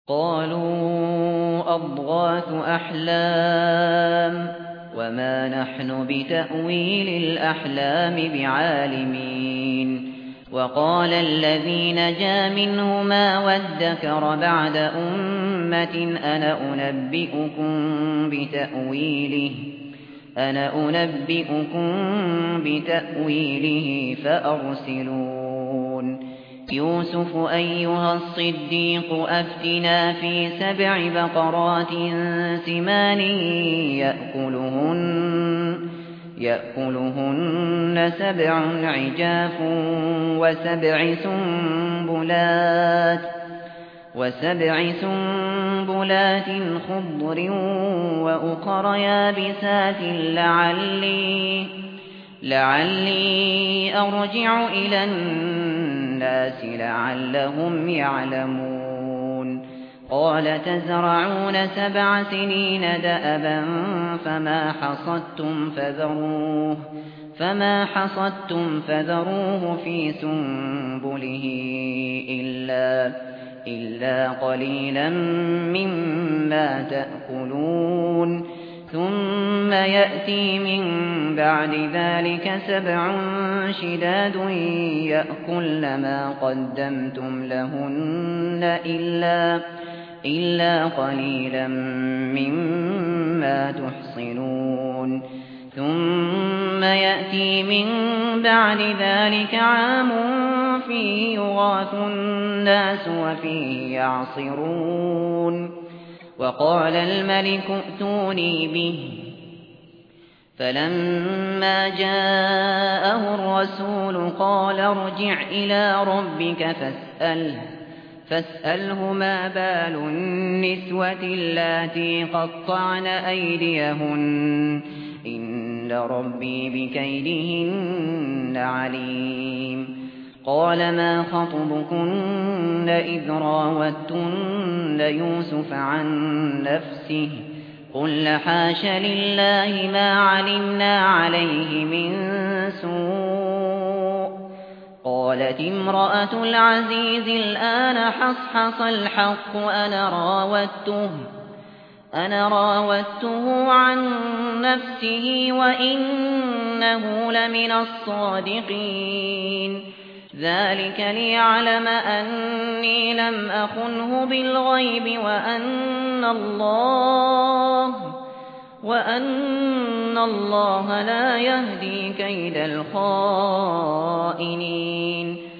قالوا أضغاث أحلام وما نحن بتأويل الأحلام بعالمين وقال الذي نجا منهما وادكر بعد أمة أنا أنبئكم بتأويله فأرسلون يوسف أيها الصديق أفتنا في 7 بقرات سمان يأكلهن 7 عجاف وسبع سنبلات خضر وأخر يابسات لعلي أرجع إلى الناس لعلهم يعلمون قال تزرعون 7 سنين دأبا فما حصدتم فذروه في سنبله إلا قليلا مما تأكلون ثم يأتي من بعد ذلك 7 شداد يأكلن ما قدمتم لهن إلا قليلا مما تحصنون ثم يأتي من بعد ذلك عام فيه يغاث الناس وفيه يعصرون وقال الملك ائتوني به فلما جاءه الرسول قال ارجع إلى ربك فاسأله ما بال النسوة اللاتي قطعن أيديهن إن ربي بكيدهن عليم قال ما خطبكن إذ راوتن يوسف عن نفسه قلن حاش لله ما علمنا عليه من سوء قالت امرأة العزيز الآن حصحص الحق أنا راودته عن نفسه وإنه لمن الصادقين ذلك ليعلم أني لم أخنه بالغيب وأن الله لا يهدي كيد الخائنين